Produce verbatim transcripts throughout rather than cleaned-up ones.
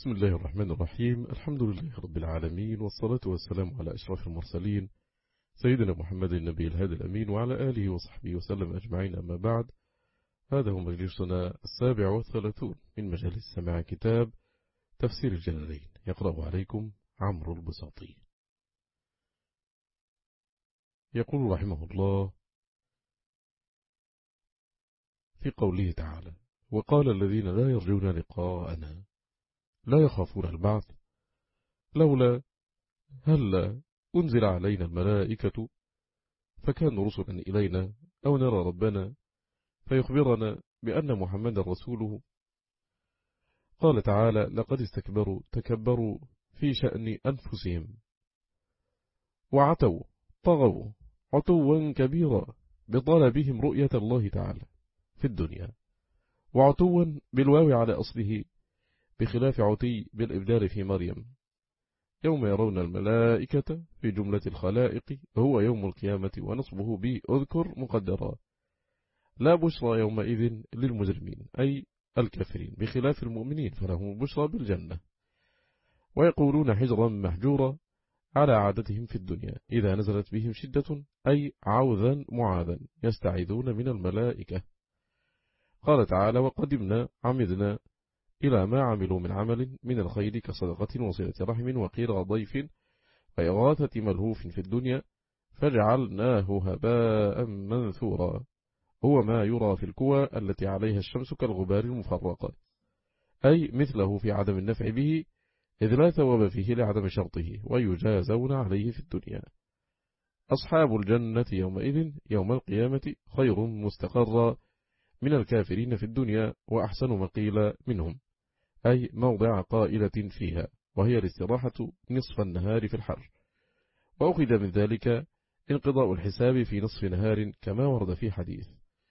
بسم الله الرحمن الرحيم. الحمد لله رب العالمين، والصلاة والسلام على أشرف المرسلين سيدنا محمد النبي الهادي الأمين وعلى آله وصحبه وسلم أجمعين. أما بعد، هذا هو مجلسنا السابع والثلاثون من مجالس سماع كتاب تفسير الجلالين، يقرأ عليكم عمرو البساطي. يقول رحمه الله في قوله تعالى: وقال الذين لا يرجون لقاءنا لا يخافون البعث لولا هل أنزل علينا الملائكة فكانوا رسلا إلينا أو نرى ربنا فيخبرنا بأن محمد رسوله. قال تعالى: لقد استكبروا تكبروا في شأن أنفسهم وعتوا طغوا عتوا كبيرا بطلبهم رؤية الله تعالى في الدنيا، وعتوا بالواو على أصله بخلاف عتي بالإبدال في مريم. يوم يرون الملائكة في جملة الخلائق هو يوم القيامة، ونصبه به أذكر مقدرا. لا بشرى يومئذ للمجرمين أي الكافرين، بخلاف المؤمنين فلهم البشرى بالجنة. ويقولون حجرا محجورا على عادتهم في الدنيا إذا نزلت بهم شدة أي عوذا معاذا يستعيذون من الملائكة. قال تعالى: وقدمنا عمدنا إلى ما عملوا من عمل من الخير كصدقة وصلة رحم وقير ضيف وإغاثة ملهوف في الدنيا فجعلناه هباء منثورا، هو ما يرى في الكوى التي عليها الشمس كالغبار المفرقة، أي مثله في عدم النفع به إذ لا ثواب فيه لعدم شرطه ويجازون عليه في الدنيا. أصحاب الجنة يومئذ يوم القيامة خير مستقرا من الكافرين في الدنيا وأحسن مقيلا منهم، أي موضع قائلة فيها، وهي الاستراحة نصف النهار في الحر. وأخذ من ذلك انقضاء الحساب في نصف نهار كما ورد في حديث: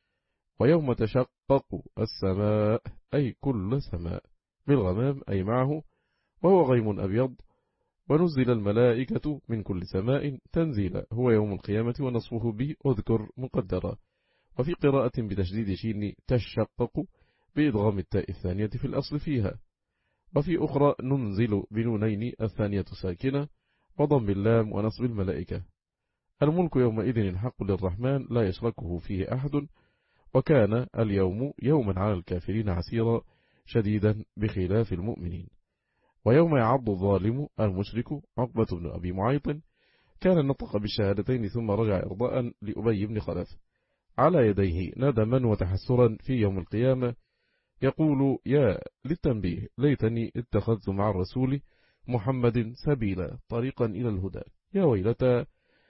ويوم تشقق السماء أي كل سماء بالغمام أي معه وهو غيم أبيض، ونزل الملائكة من كل سماء تنزيلا هو يوم القيامة ونصفه به أذكر مقدرا. وفي قراءة بتشديد شين تشقق بإدغام التاء الثانية في الأصل فيها، وفي أخرى ننزل بنونين الثانية ساكنة وضم اللام ونصب الملائكة. الملك يومئذ الحق للرحمن لا يشركه فيه أحد، وكان اليوم يوما على الكافرين عسيرا شديدا بخلاف المؤمنين. ويوم يعض الظالم المشرك عقبة بن أبي معيط كان نطق بالشهادتين ثم رجع إرضاء لأبي بن خلف على يديه ندما وتحسرا في يوم القيامة، يقول: يا للتنبيه ليتني اتخذت مع الرسول محمد سبيلا طريقا إلى الهدى. يا ويلتا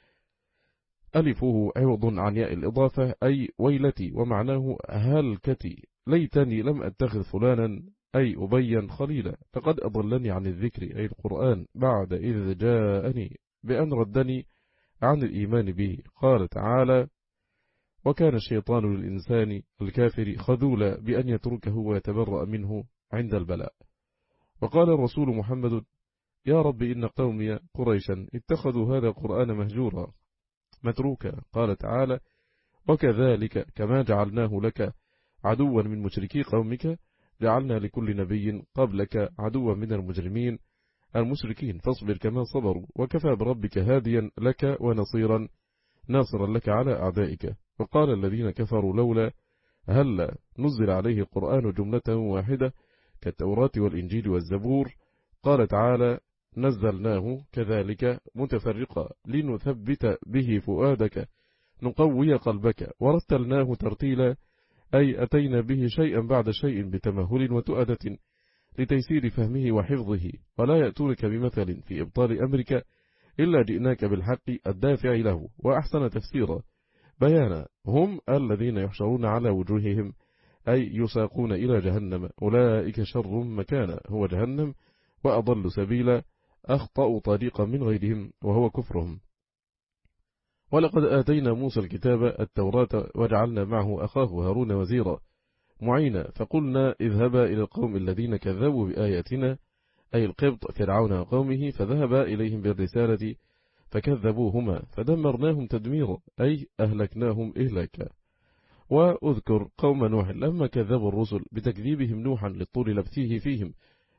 ألفه عوض عن ياء الإضافة أي ويلتي، ومعناه هلكتي، ليتني لم أتخذ فلانا أي أبيا خليلا، فقد أضلني عن الذكر أي القرآن بعد إذ جاءني بأن ردني عن الإيمان به. قال تعالى: وكان الشيطان للإنسان الكافر خذولا بأن يتركه ويتبرأ منه عند البلاء. وقال الرسول محمد: يا رب إن قومي قريشا اتخذوا هذا القرآن مهجورا متروكا. قال تعالى: وكذلك كما جعلناه لك عدوا من مشركي قومك جعلنا لكل نبي قبلك عدوا من المجرمين المشركين فاصبر كما صبروا وكفى بربك هاديا لك ونصيرا ناصرا لك على أعدائك. وقال الذين كفروا: لولا هل نزل عليه القرآن جملة واحدة كالتوراة والإنجيل والزبور. قال تعالى: نزلناه كذلك متفرقا لنثبت به فؤادك نقوي قلبك ورتلناه ترتيلا، أي أتينا به شيئا بعد شيء بتمهل وتؤدة لتيسير فهمه وحفظه، ولا يأتونك بمثل في إبطال أمرك إلا جئناك بالحق الدافع له وأحسن تفسيرا بيانا. هم الذين يحشرون على وجوههم أي يساقون إلى جهنم، أولئك شر مكانا هو جهنم، وأضل سبيلا أخطأوا طريقا من غيرهم وهو كفرهم. ولقد آتينا موسى الكتاب التوراة وجعلنا معه أخاه هارون وزيرا معينا، فقلنا اذهبا إلى القوم الذين كذبوا بآياتنا أي القبط فرعون وقومه، فذهبا إليهم بالرسالة فكذبوهما فدمرناهم تدميرا أي أهلكناهم إهلاكا. وأذكر قوم نوح لما كذبوا الرسل بتكذيبهم نوحا للطول لبثه فيهم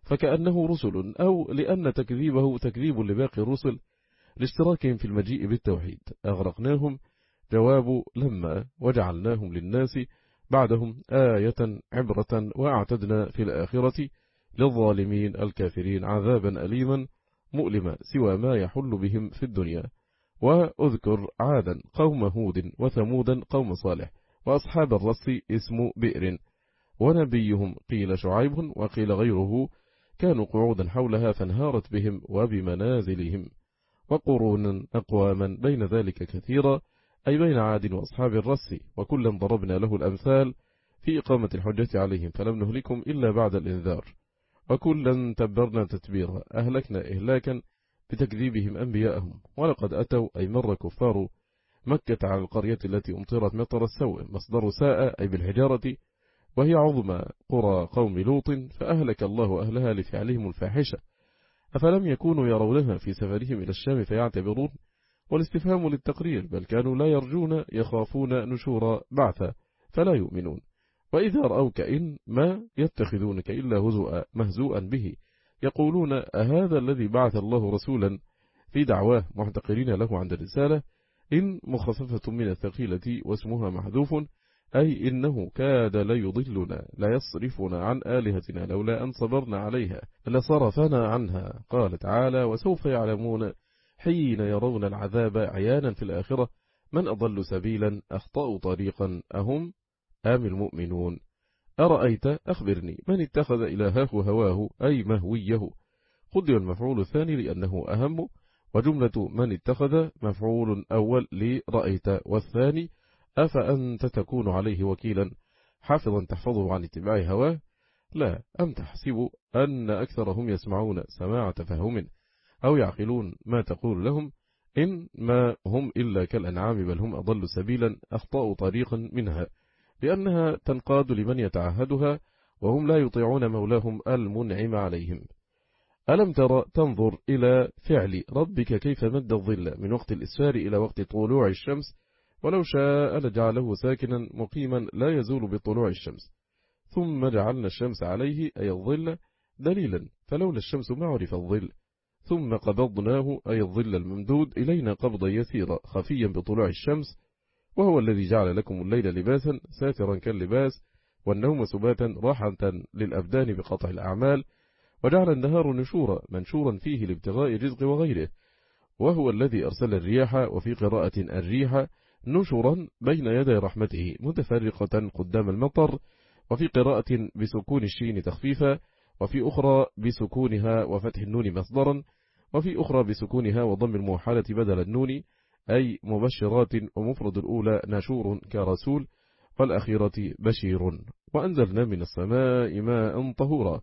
فكأنه رسل، أو لأن تكذيبه تكذيب لباقي الرسل لاشتراكهم في المجيء بالتوحيد. أغرقناهم جواب لما وجعلناهم للناس بعدهم آية عبرة، وأعتدنا في الآخرة للظالمين الكافرين عذابا أليما مؤلما سوى ما يحل بهم في الدنيا. وأذكر عادا قوم هود وثمودا قوم صالح وأصحاب الرس اسم بئر، ونبيهم قيل شعيب وقيل غيره كانوا قعودا حولها فانهارت بهم وبمنازلهم. وقرونا أقواما بين ذلك كثيرا، أي بين عاد وأصحاب الرس، وكلا ضربنا له الأمثال في إقامة الحجة عليهم فلم نهلكم إلا بعد الإنذار، وكلا تبرنا تتبيرا أهلكنا إهلاكا بتكذيبهم أنبياءهم. ولقد أتوا أي مر كفار مكة على القرية التي أمطرت مطر السوء، مصدر ساء أي بالحجارة، وهي عظمى قرى قوم لوط، فأهلك الله أهلها لفعلهم الفاحشة، أفلم يكونوا يرونها في سفرهم إلى الشام فيعتبرون؟ والاستفهام للتقرير، بل كانوا لا يرجون يخافون نشور بعثا فلا يؤمنون. وإذا رأوك إن ما يتخذونك إلا هزؤا مهزوءا به، يقولون أهذا الذي بعث الله رسولا في دعواه محتقرين له عند الرسالة. إن مخففة من الثقيلة واسمها محذوف، أي إنه كاد ليضلنا لا يصرفنا عن آلهتنا لولا أن صبرنا عليها لصرفنا عنها. قال تعالى وسوف يعلمون حين يرون العذاب عيانا في الآخرة من أضل سبيلا أخطأ طريقا أهم آم المؤمنون. أرأيت أخبرني من اتخذ إلهه هواه أي مهويه، قدر المفعول الثاني لأنه أهم، وجملة من اتخذ مفعول أول لرأيت، والثاني أفأنت تكون عليه وكيلا حافظا تحفظه عن اتباع هواه. لا، أم تحسب أن أكثرهم يسمعون سماع تفهم أو يعقلون ما تقول لهم، إن ما هم إلا كالأنعام بل هم أضل سبيلا أخطأوا طريقا منها، لأنها تنقاد لمن يتعهدها وهم لا يطيعون مولاهم المنعم عليهم. ألم ترى تنظر إلى فعل ربك كيف مد الظل من وقت الإسفار إلى وقت طلوع الشمس، ولو شاء لجعله ساكنا مقيما لا يزول بطلوع الشمس، ثم جعلنا الشمس عليه أي الظل دليلا فلولا الشمس ما عرف الظل، ثم قبضناه أي الظل الممدود إلينا قبضا يسيرا خفيا بطلوع الشمس، وهو الذي جعل لكم الليل لباسا ساترا كاللباس والنوم سباتا راحة للأبدان بقطع الأعمال، وجعل النهار نشورا منشورا فيه لابتغاء رزق وغيره، وهو الذي أرسل الرياح وفي قراءة الريح نشرا بين يدي رحمته متفرقة قدام المطر، وفي قراءة بسكون الشين تخفيفا، وفي أخرى بسكونها وفتح النون مصدرا، وفي أخرى بسكونها وضم الموحلة بدل النون أي مبشرات، ومفرد الأولى نشور كرسول والأخيرة بشير. وأنزلنا من السماء ماء طهورا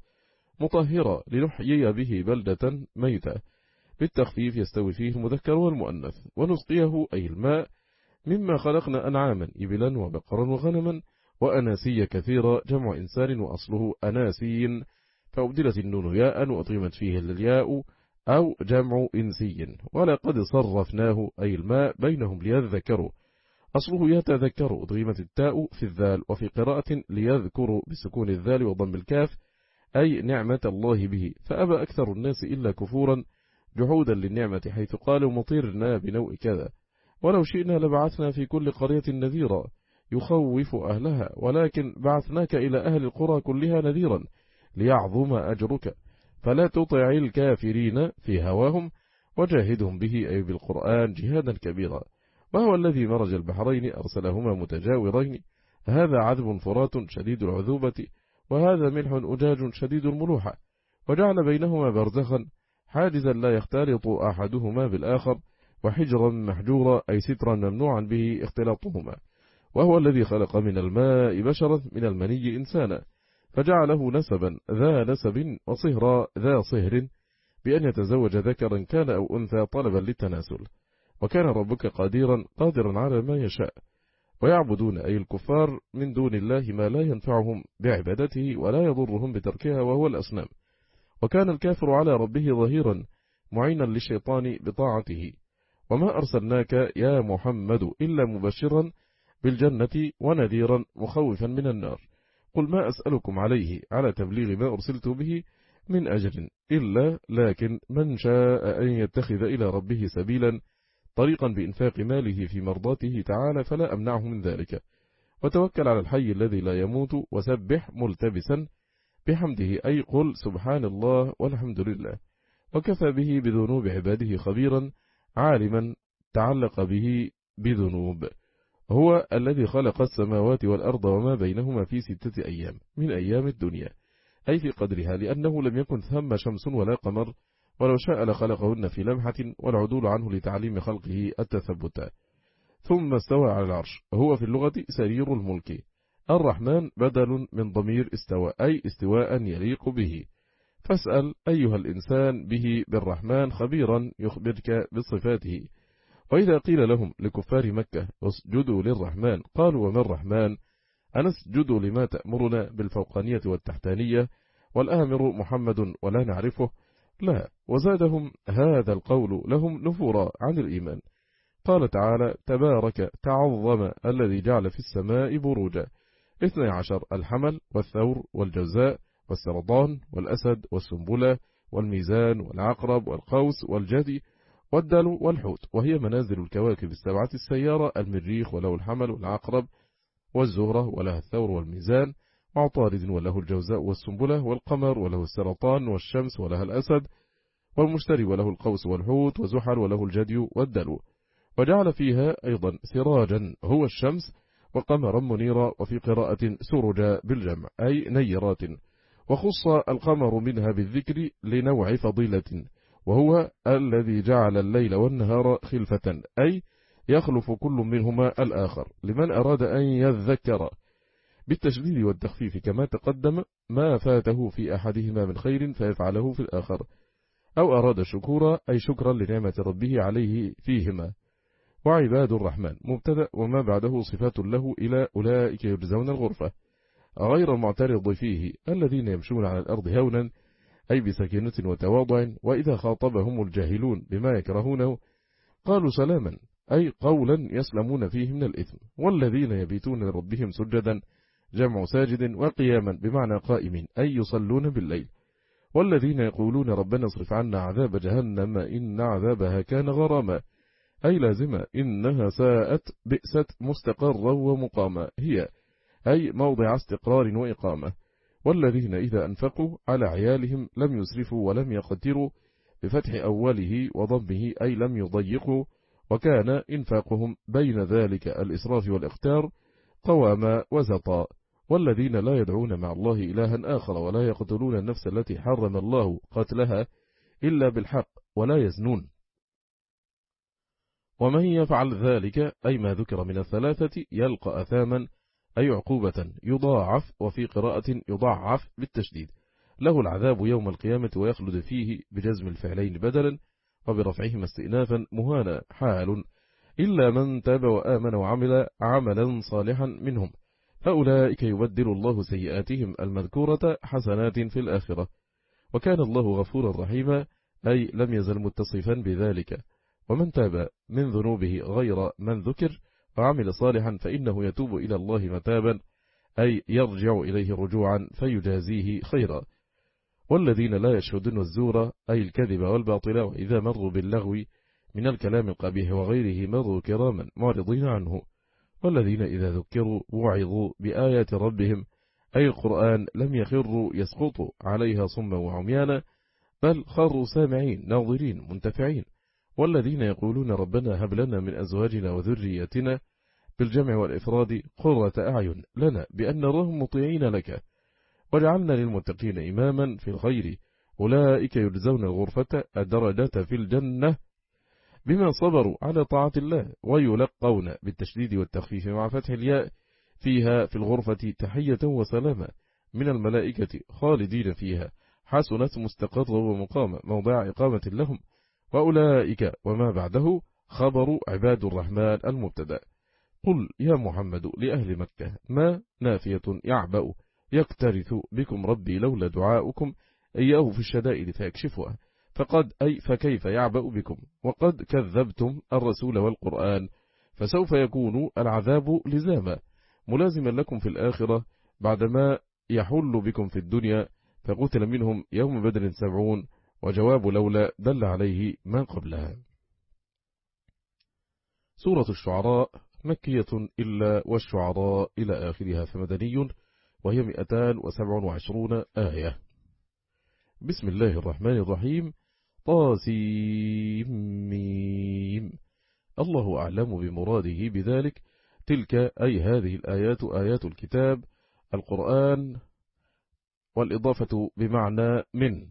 مطهرا لنحيي به بلدة ميتة، بالتخفيف يستوي فيه المذكر والمؤنث. ونسقيه أي الماء مما خلقنا أنعاما إبلا وبقرا وغنما وأناسيا كثيرا جمع إنسان وأصله أناسي، فأبدلت النون ياء وأطيمت فيه الياء أو جمع إنسي. ولقد صرفناه أي الماء بينهم ليذكروا، أصله يتذكر أطيمت التاء في الذال، وفي قراءة ليذكروا بسكون الذال وضم الكاف أي نعمة الله به، فأبى أكثر الناس إلا كفورا جحودا للنعمة، حيث قالوا مطيرنا بنوء كذا، ولو شئنا لبعثنا في كل قرية نذيرا يخوف أهلها، ولكن بعثناك إلى أهل القرى كلها نذيرا ليعظم أجرك، فلا تطع الكافرين في هواهم وجاهدهم به أي بالقرآن جهادا كبيرا. وهو الذي مرج البحرين أرسلهما متجاورين، هذا عذب فرات شديد العذوبة وهذا ملح أجاج شديد الملوحة، وجعل بينهما برزخا حاجزا لا يختلط أحدهما بالآخر، وحجرا محجورا أي سترا ممنوعا به اختلاطهما. وهو الذي خلق من الماء بشرا من المني إنسانا، فجعله نسبا ذا نسب وصهرا ذا صهر، بأن يتزوج ذكرا كان أو أنثى طلبا للتناسل، وكان ربك قديرا قادرا على ما يشاء. ويعبدون أي الكفار من دون الله ما لا ينفعهم بعبادته ولا يضرهم بتركها وهو الأصنام، وكان الكافر على ربه ظهيرا معينا للشيطان بطاعته. وما أرسلناك يا محمد إلا مبشرا بالجنة ونذيرا مخوفا من النار. قل ما أسألكم عليه على تبليغ ما أرسلت به، من أجر إلا لكن من شاء أن يتخذ إلى ربه سبيلا طريقا بإنفاق ماله في مرضاته تعالى فلا أمنعه من ذلك، وتوكل على الحي الذي لا يموت وسبح ملتبسا بحمده، أي قل سبحان الله والحمد لله، وكفى به بذنوب عباده خبيرا عالما تعلق به بذنوب. هو الذي خلق السماوات والأرض وما بينهما في ستة أيام من أيام الدنيا، أي في قدرها، لأنه لم يكن ثم شمس ولا قمر، ولو شاء لخلقهن في لمحة، والعدول عنه لتعليم خلقه التثبت. ثم استوى على العرش. هو في اللغة سرير الملك. الرحمن بدل من ضمير استوى، أي استواء يليق به. فاسأل أيها الإنسان به بالرحمن خبيرا يخبرك بصفاته. وإذا قيل لهم لكفار مكة اسجدوا للرحمن قالوا وما الرحمن؟ أنسجد لما تأمرنا بالفوقانية والتحتانية والآمر محمد ولا نعرفه؟ لا. وزادهم هذا القول لهم نفورا عن الإيمان. قال تعالى تبارك تعظم الذي جعل في السماء بروجا. اثني عشر الحمل والثور والجوزاء والسرطان والأسد والسنبلة والميزان والعقرب والقوس والجدي والدلو والحوت، وهي منازل الكواكب السبعة السيارة، المريخ وله الحمل والعقرب والزهرة ولها الثور والميزان، وعطارد وله الجوزاء والسنبلة، والقمر وله السرطان، والشمس ولها الأسد، والمشتري وله القوس والحوت، وزحل وله الجدي والدلو. وجعل فيها أيضا سراجا هو الشمس، وقمرا منيرا، وفي قراءة سرجا بالجمع أي نيرات. وخص القمر منها بالذكر لنوع فضيلة، وهو الذي جعل الليل والنهار خلفة، أي يخلف كل منهما الآخر لمن أراد أن يذكر، بالتشديد والتخفيف كما تقدم، ما فاته في أحدهما من خير فيفعله في الآخر، أو أراد شكورا أي شكرا لنعمة ربه عليه فيهما. وعباد الرحمن مبتدأ وما بعده صفات له إلى أولئك يجزون الغرفة، غير المعترض فيه الذين يمشون على الأرض هونا أي بسكينة وتواضع، وإذا خاطبهم الجاهلون بما يكرهونه قالوا سلاما أي قولا يسلمون فيه من الإثم. والذين يبيتون لربهم سجدا جمع ساجد، وقياما بمعنى قائمين أي يصلون بالليل. والذين يقولون ربنا اصرف عنا عذاب جهنم إن عذابها كان غراما أي لازمة إنها ساءت بئست مستقرا ومقاما، هي أي موضع استقرار وإقامة. والذين إذا أنفقوا على عيالهم لم يسرفوا ولم يقتروا، بفتح أوله وضمه أي لم يضيقوا، وكان إنفاقهم بين ذلك الإسراف والإختار قواما وزطا. والذين لا يدعون مع الله إلها آخر ولا يقتلون النفس التي حرم الله قتلها إلا بالحق ولا يزنون، ومن يفعل ذلك أي ما ذكر من الثلاثة يلقى أثاما أي عقوبة يضاعف، وفي قراءة يضاعف بالتشديد، له العذاب يوم القيامة ويخلد فيه بجزم الفعلين بدلا، وبرفعهما استئنافا مهانا حال، إلا من تاب وآمن وعمل عملا صالحا منهم فأولئك يبدل الله سيئاتهم المذكورة حسنات في الآخرة، وكان الله غفورا رحيما أي لم يزل متصفا بذلك. ومن تاب من ذنوبه غير من ذكر وعمل صالحا فإنه يتوب إلى الله متابا أي يرجع إليه رجوعا فيجازيه خيرا. والذين لا يشهدون الزور أي الكذب والباطل، وإذا مروا باللغو من الكلام القبيح وغيره مروا كراما معرضين عنه. والذين إذا ذكروا وعظوا بآيات ربهم أي القرآن لم يخروا يسقطوا عليها صما وعميانا، بل خروا سامعين ناظرين منتفعين. والذين يقولون ربنا هب لنا من أزواجنا وذريتنا بالجمع والإفراد قرة أعين لنا بأن نراهم مطيعين لك، وجعلنا للمتقين إماما في الخير، أولئك يجزون الغرفة الدرجة في الجنة بما صبروا على طاعة الله، ويلقون بالتشديد والتخفيف مع فتح الياء فيها في الغرفة تحية وسلامة من الملائكة خالدين فيها، حسنت مستقر ومقامة موضع إقامة لهم. وأولئك وما بعده خبر عباد الرحمن المبتدأ. قل يا محمد لأهل مكة ما نافية يعبأ يكترث بكم ربي لولا دعاؤكم إياه في الشدائد فيكشفها، فقد أي فكيف يعبأ بكم وقد كذبتم الرسول والقرآن، فسوف يكون العذاب لزاما ملازما لكم في الآخرة بعدما يحل بكم في الدنيا، فقتل منهم يوم بدر سبعون، وجواب لولا دل عليه ما قبلها. سورة الشعراء مكية إلا والشعراء إلى آخرها فمدني، وهي مئتان وسبع وعشرون آية. بسم الله الرحمن الرحيم. طاسيم. الله أعلم بمراده بذلك. تلك أي هذه الآيات آيات الكتاب القرآن، والإضافة بمعنى من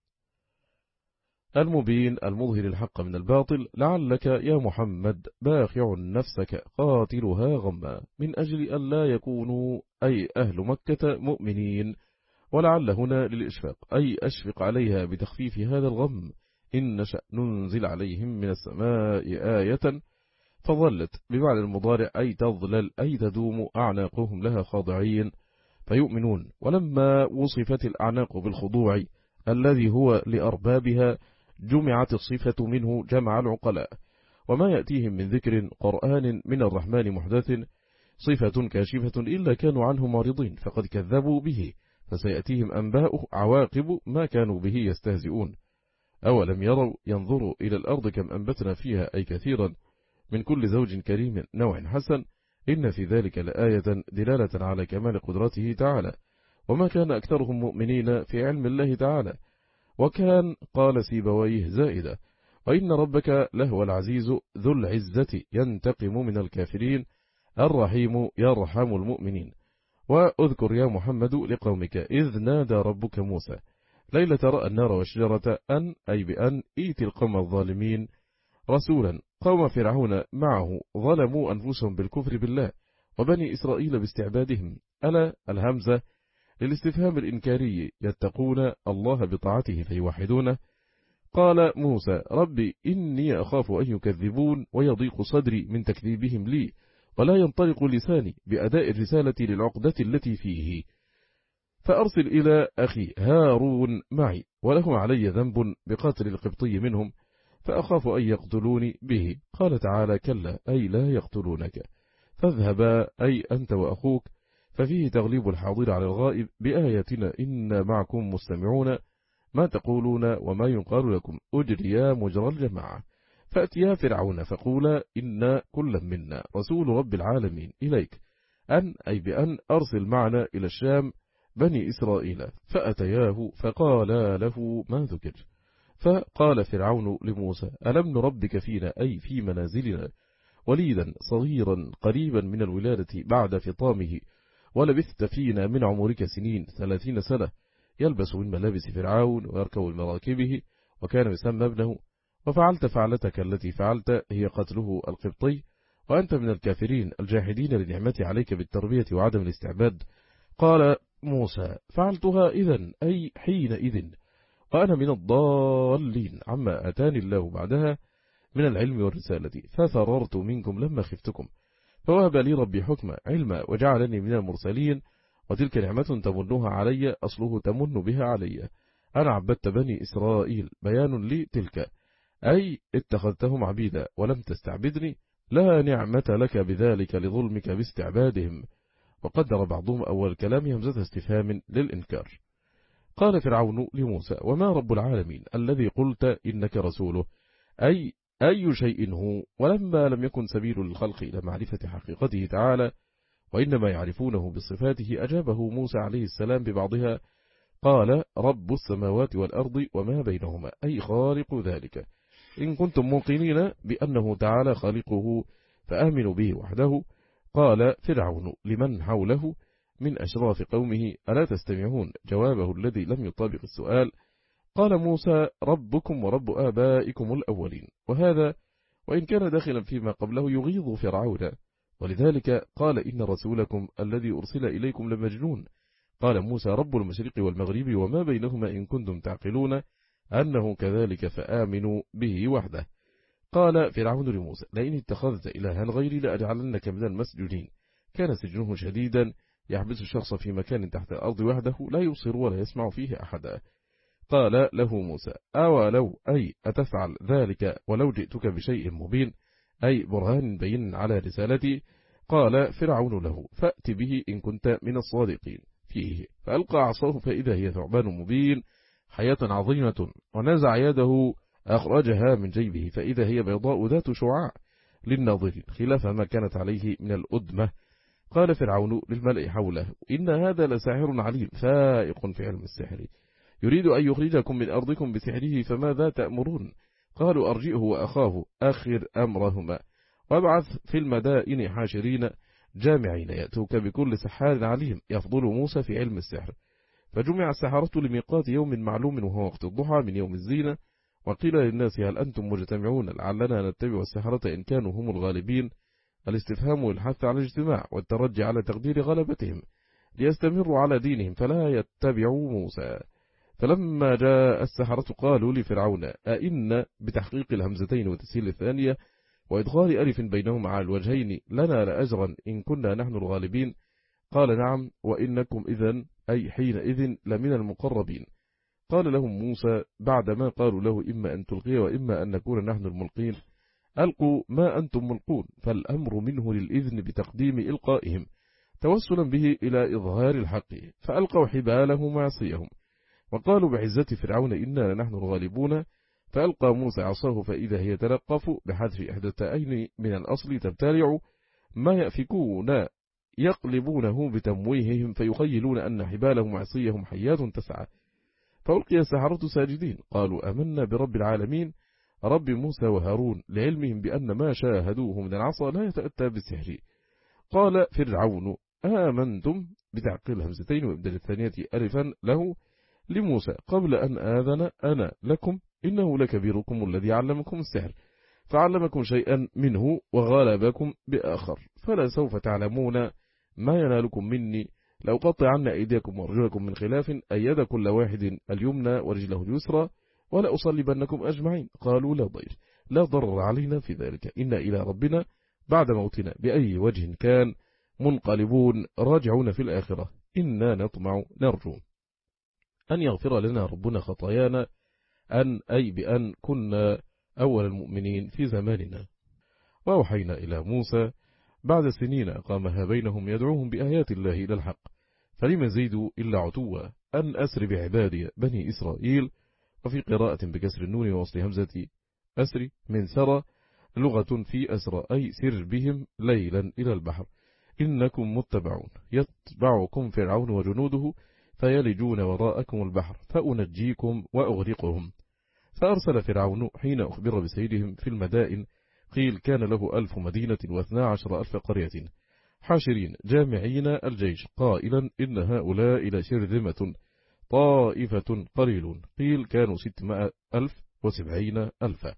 المبين المظهر الحق من الباطل. لعلك يا محمد باخع نفسك قاتلها غما من أجل أن لا يكونوا أي أهل مكة مؤمنين، ولعل هنا للإشفاق أي أشفق عليها بتخفيف هذا الغم. إن نشأ ننزل عليهم من السماء آية، فظلت بمعنى المضارع أي تظلل أي تدوم أعناقهم لها خاضعين فيؤمنون. ولما وصفت الأعناق بالخضوع الذي هو لأربابها جمعت الصفة منه جمع العقلاء. وما يأتيهم من ذكر قرآن من الرحمن محدث صفة كاشفة إلا كانوا عنه معرضين، فقد كذبوا به، فسيأتيهم أنباء عواقب ما كانوا به يستهزئون. أولم يروا ينظروا إلى الأرض كم أنبتنا فيها أي كثيرا من كل زوج كريم نوع حسن، إن في ذلك لآية دلالة على كمال قدرته تعالى. وما كان أكثرهم مؤمنين في علم الله تعالى. وكان قال سيبويه زائدة: وإن ربك لهو العزيز ذو العزة ينتقم من الكافرين الرحيم يرحم المؤمنين. وأذكر يا محمد لقومك إذ نادى ربك موسى ليلة رأى النار والشجرة أن أي بأن إيت القوم الظالمين رسولا. قوم فرعون معه ظلموا أنفسهم بالكفر بالله، وبني إسرائيل باستعبادهم. ألا الهمزة للاستفهام الإنكاري، يتقون الله بطاعته فيوحدونه. قال موسى: ربي إني أخاف أن يكذبون ويضيق صدري من تكذيبهم لي، ولا ينطلق لساني بأداء الرسالة للعقدة التي فيه، فأرسل إلى أخي هارون معي، وله علي ذنب بقاتل القبطي منهم، فأخاف أن يقتلوني به. قال تعالى: كلا أي لا يقتلونك، فاذهبا أي أنت وأخوك، ففيه تغليب الحاضر على الغائب بآياتنا إنا معكم مستمعون ما تقولون وما ينقال لكم أجريا مجرى الجماعة. فأتيا فرعون فقولا إنا كلا منا رسول رب العالمين إليك أن أي بأن أرسل معنا إلى الشام بني إسرائيل. فأتياه فقالا له ما ذكر. فقال فرعون لموسى: ألم نربك فينا أي في منازلنا وليدا صغيرا قريبا من الولادة بعد فطامه، ولبثت فينا من عمرك سنين ثلاثين سنة. يلبس من ملابس فرعون ويركب من مراكبه، وكان يسمى ابنه. وفعلت فعلتك التي فعلت هي قتله القبطي، وأنت من الكافرين الجاحدين لنعمتي عليك بالتربية وعدم الاستعباد. قال موسى: فعلتها إذن أي حينئذ، وأنا من الضالين عما أتاني الله بعدها من العلم والرسالة، ففررت منكم لما خفتكم، فوهب لي ربي حكما علما وجعلني من المرسلين. وتلك نعمة تمنها علي أصله تمن بها علي، أنا عبدت بني إسرائيل. بيان لي تلك أي اتخذتهم عبيدا ولم تستعبدني، لا نعمة لك بذلك لظلمك باستعبادهم. وقدر بعضهم أول كلام همزة استفهام للإنكار. قال فرعون لموسى: وما رب العالمين الذي قلت إنك رسوله، أي أي شيء هو؟ ولما لم يكن سبيل للخلق إلى معرفة حقيقته تعالى، وإنما يعرفونه بصفاته، أجابه موسى عليه السلام ببعضها. قال: رب السماوات والأرض وما بينهما، أي خالق ذلك، إن كنتم موقنين بأنه تعالى خالقه فآمنوا به وحده. قال فرعون لمن حوله من أشراف قومه: ألا تستمعون؟ جوابه الذي لم يطابق السؤال. قال موسى: ربكم ورب آبائكم الأولين. وهذا وإن كان داخلا فيما قبله يغيظ فرعون، ولذلك قال: إن رسولكم الذي أرسل إليكم لمجنون. قال موسى: رب المشرق والمغرب وما بينهما إن كنتم تعقلون أنه كذلك فآمنوا به وحده. قال فرعون لموسى: لئن اتخذت إلها غيري لأجعلنك من المسجونين. كان سجنه شديدا يحبس الشخص في مكان تحت الأرض وحده لا يبصر ولا يسمع فيه أحدا. قال له موسى: أولو أي أتفعل ذلك ولو جئتك بشيء مبين، أي برهان بين على رسالتي. قال فرعون له: فأت به إن كنت من الصادقين. فيه، فألقى عصاه فإذا هي ثعبان مبين حياة عظيمة، ونزع يده أخرجها من جيبه فإذا هي بيضاء ذات شعاع للناظرين خلاف ما كانت عليه من الأدمة. قال فرعون للملأ حوله إن هذا لساحر عليم فائق في علم السحر، يريد أن يخرجكم من أرضكم بسحره فماذا تأمرون؟ قالوا أرجئه وأخاه آخر أمرهما، وابعث في المدائن حاشرين جامعين يأتوك بكل سحار عليم. يفضل موسى في علم السحر، فجمع السحرة لميقات يوم معلوم وهو وقت الضحى من يوم الزينة. وقيل للناس هل أنتم مجتمعون لعلنا نتبع السحرة إن كانوا هم الغالبين؟ الاستفهام والحث على الاجتماع والترجي على تقدير غلبتهم ليستمروا على دينهم فلا يتبعوا موسى. فلما جاء السحرة قالوا لفرعون أئن بتحقيق الهمزتين وتسهيل الثانية وإدخال ألف بينهما على الوجهين لنا لأجرا إن كنا نحن الغالبين؟ قال نعم وإنكم إذن أي حينئذ لمن المقربين. قال لهم موسى بعدما قالوا له إما أن تلقي وإما أن نكون نحن الملقين ألقوا ما أنتم ملقون، فالأمر منه للإذن بتقديم إلقائهم توسلا به إلى إظهار الحق، فألقوا حبالهم وعصيهم وقالوا بعزة فرعون إنا لنحن الغالبون. فألقى موسى عصاه فإذا هي تلقف بحذف إحدى التائين من الأصل تبتلع ما يأفكون يقلبونه بتمويههم فيخيلون أن حبالهم وعصيهم حيات تسعى. فألقي السحرة ساجدين قالوا أمنا برب العالمين رب موسى وهارون لعلمهم بأن ما شاهدوه من العصا لا يتأتى بالسحر. قال فرعون آمنتم بتعقيل همزتين وإبدال الثانية ألفا له لموسى قبل أن آذن أنا لكم إنه لكبيركم الذي علمكم السحر فعلمكم شيئا منه وغالبكم بآخر فلا سوف تعلمون ما ينالكم مني لو قطعن أيديكم وارجلكم من خلاف أيد كل واحد اليمنى ورجله اليسرى ولا أصلبنكم أجمعين. قالوا لا ضير لا ضرر علينا في ذلك إنا إلى ربنا بعد موتنا بأي وجه كان منقلبون راجعون في الآخرة إنا نطمع نرجو أن يغفر لنا ربنا خطايانا أن أي بأن كنا أول المؤمنين في زماننا. وأوحينا إلى موسى بعد سنين أقامها بينهم يدعوهم بآيات الله إلى الحق فلم يزيدوا إلا عتوا أن أسر بعبادي بني إسرائيل. وفي قراءة بكسر النون ووصل همزة أسر من سرى لغة في أسرى أي سر بهم ليلا إلى البحر إنكم متبعون يتبعكم فرعون وجنوده فيلجون وراءكم البحر فأنجيكم وأغرقهم. فأرسل فرعون حين أخبر بسيدهم في المدائن قيل كان له ألف مدينة واثنى عشر ألف قرية حاشرين جامعين الجيش قائلا إن هؤلاء لشرذمة طائفة قليلون قيل كانوا ستمائة ألف وسبعين ألفا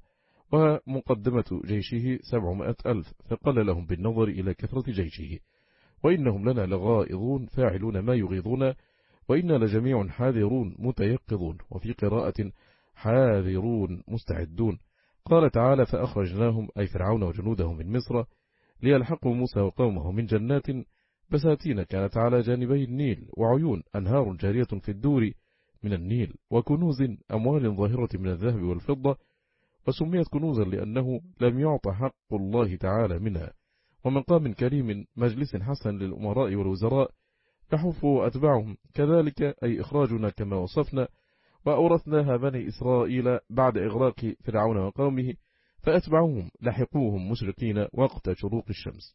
ومقدمة جيشه سبعمائة ألف فقال لهم بالنظر إلى كثرة جيشه وإنهم لنا لغائظون فاعلون ما يغيظون وإنا لجميع حاذرون متيقظون وفي قراءة حاذرون مستعدون. قال تعالى فأخرجناهم أي فرعون وجنوده من مصر ليلحقوا موسى وقومه من جنات بساتين كانت على جانبي النيل وعيون أنهار جارية في الدور من النيل وكنوز أموال ظاهرة من الذهب والفضة وسميت كنوزا لأنه لم يعطى حق الله تعالى منها ومقام كريم مجلس حسن للأمراء والوزراء يحف أتباعهم كذلك أي إخراجنا كما وصفنا وأورثناها بني إسرائيل بعد إغراق فرعون وقومه فأتبعوهم لحقوهم مشرقين وقت شروق الشمس.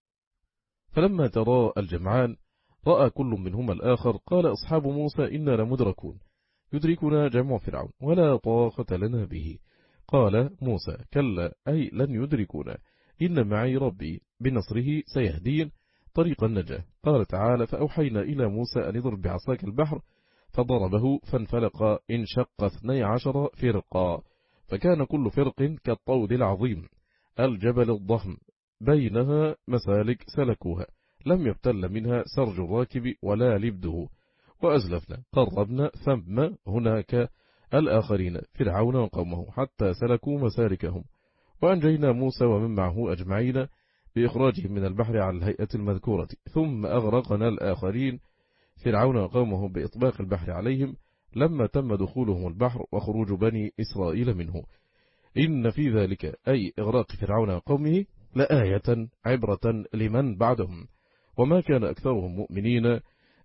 فلما ترى الجمعان رأى كل منهما الآخر قال أصحاب موسى إنا لمدركون يدركنا جمع فرعون ولا طاقة لنا به. قال موسى كلا أي لن يدركونا إن معي ربي بنصره سيهدين طريق النجاة. قال تعالى فأوحينا إلى موسى أن يضرب بعصاك البحر فضربه فانفلق انشق اثني عشر فرقا فكان كل فرق كالطود العظيم الجبل الضخم بينها مسالك سلكوها لم يبتل منها سرج الراكب ولا لبده. وأزلفنا قربنا ثم هناك الآخرين فرعون وقومه حتى سلكوا مسالكهم وأنجينا موسى ومن معه أجمعين بإخراجهم من البحر على الهيئة المذكورة ثم أغرقنا الآخرين فرعون وقومه بإطباق البحر عليهم لما تم دخولهم البحر وخروج بني إسرائيل منه. إن في ذلك أي إغراق فرعون وقومه لآية عبرة لمن بعدهم وما كان أكثرهم مؤمنين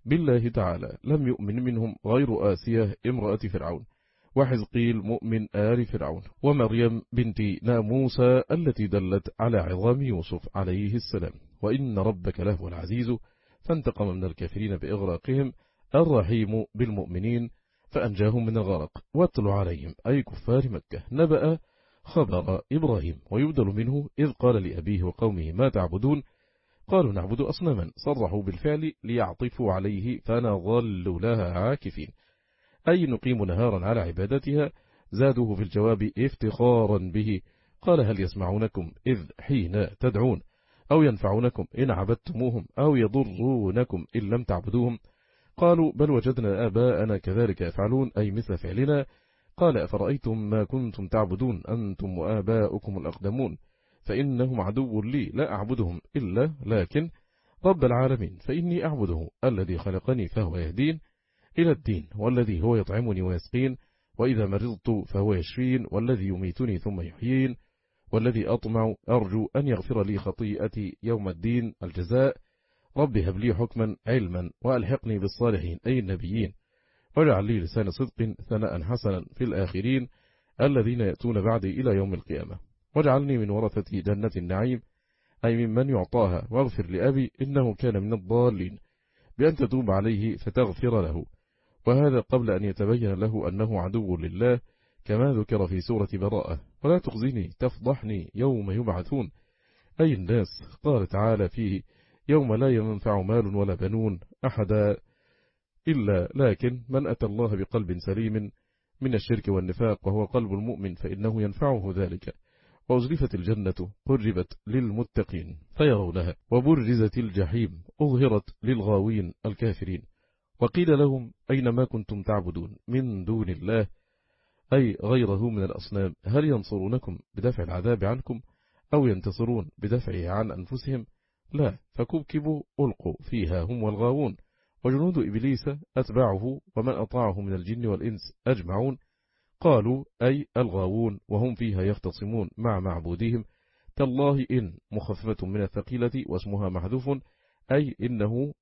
بالله تعالى لم يؤمن منهم غير آسية امرأة فرعون، وحزقيل مؤمن آل فرعون، ومريم بنت ناموسى التي دلت على عظام يوسف عليه السلام. وإن ربك لهو العزيز فانتقم من الكافرين بإغراقهم الرحيم بالمؤمنين فأنجاهم من الغرق. واتل عليهم أي كفار مكة نبأ خبر إبراهيم، ويبدل منه إذ قال لأبيه وقومه ما تعبدون قالوا نعبد أصناما، صرحوا بالفعل ليعطفوا عليه فنظل لها عاكفين، أي نقيم نهارا على عبادتها. زادوه في الجواب افتخارا به، قال هل يسمعونكم إذ حين تدعون أو ينفعونكم إن عبدتموهم أو يضرونكم إن لم تعبدوهم؟ قالوا بل وجدنا آباءنا كذلك يفعلون، أي مثل فعلنا. قال أفرأيتم ما كنتم تعبدون أنتم وآباؤكم الأقدمون فإنهم عدو لي لا أعبدهم إلا لكن رب العالمين فإني أعبده الذي خلقني فهو يهدين إلى الدين، والذي هو يطعمني ويسقين، وإذا مرضت فهو يشفين، والذي يميتني ثم يحيين، والذي أطمع أرجو أن يغفر لي خطيئتي يوم الدين الجزاء. رب هب لي حكما علما وألحقني بالصالحين أي النبيين، واجعل لي لسان صدق ثناء حسنا في الآخرين الذين يأتون بعدي إلى يوم القيامة، واجعلني من ورثة جنة النعيم أي ممن يعطاها، واغفر لأبي إنه كان من الضالين بأن تتوب عليه فتغفر له. وهذا قبل أن يتبين له أنه عدو لله كما ذكر في سورة براءة ولا تخزني تفضحني يوم يبعثون، أي الناس. قال تعالى فيه يوم لا ينفع مال ولا بنون أحدا إلا لكن من أتى الله بقلب سليم من الشرك والنفاق وهو قلب المؤمن فإنه ينفعه ذلك. وأزلفت الجنة قربت للمتقين فيرونها، وبرزت الجحيم أظهرت للغاوين الكافرين. وقيل لهم أين ما كنتم تعبدون من دون الله أي غيره من الأصنام هل ينصرونكم بدفع العذاب عنكم أو ينتصرون بدفعه عن أنفسهم؟ لا، فكبكبوا ألقوا فيها هم والغاوون وجنود إبليس أتباعه ومن أطاعه من الجن والإنس أجمعون. قالوا أي الغاوون وهم فيها يختصمون مع معبودهم تالله إن مخففة من الثقيلة واسمها محذوف، أي إنه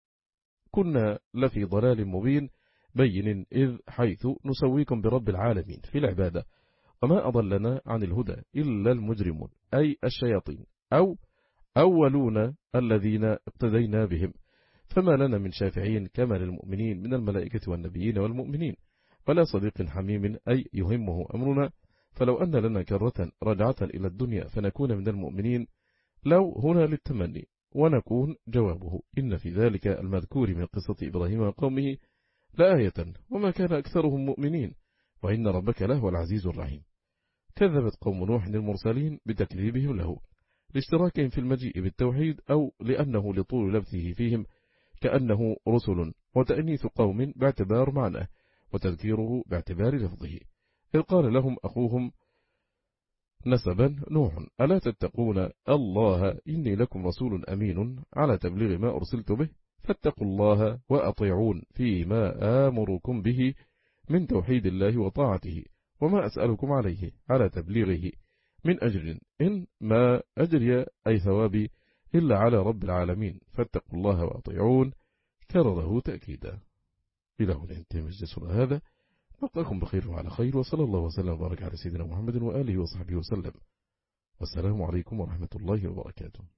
كنا لفي ضلال مبين بين إذ حيث نسويكم برب العالمين في العبادة، وما أضلنا عن الهدى إلا المجرمون أي الشياطين أو أولون الذين اقتدينا بهم، فما لنا من شافعين كما للمؤمنين من الملائكة والنبيين والمؤمنين، ولا صديق حميم أي يهمه أمرنا، فلو أن لنا كرة رجعة إلى الدنيا فنكون من المؤمنين لو هنا للتمني، ونكون جوابه إن في ذلك المذكور من قصة إبراهيم وقومه لآية وما كان أكثرهم مؤمنين وإن ربك لهو العزيز الرحيم. كذبت قوم نوح المرسلين بتكذيبهم له لاشتراكهم في المجيء بالتوحيد أو لأنه لطول لبثه فيهم كأنه رسل، وتأنيث قوم باعتبار معناه وتذكيره باعتبار لفظه، إذ قال لهم أخوهم نسبا نوح ألا تتقون الله إني لكم رسول أمين على تبليغ ما أرسلت به فاتقوا الله وأطيعون فيما آمركم به من توحيد الله وطاعته، وما أسألكم عليه على تبليغه من أجر إن ما أجري أي ثوابي إلا على رب العالمين فاتقوا الله وأطيعون، كرره تأكيدا. إلى هنا ينتهي مجلسنا هذا، نلقاكم بخير وعلى خير، وصلى الله وسلم وبارك على سيدنا محمد وآله وصحبه وسلم، والسلام عليكم ورحمة الله وبركاته.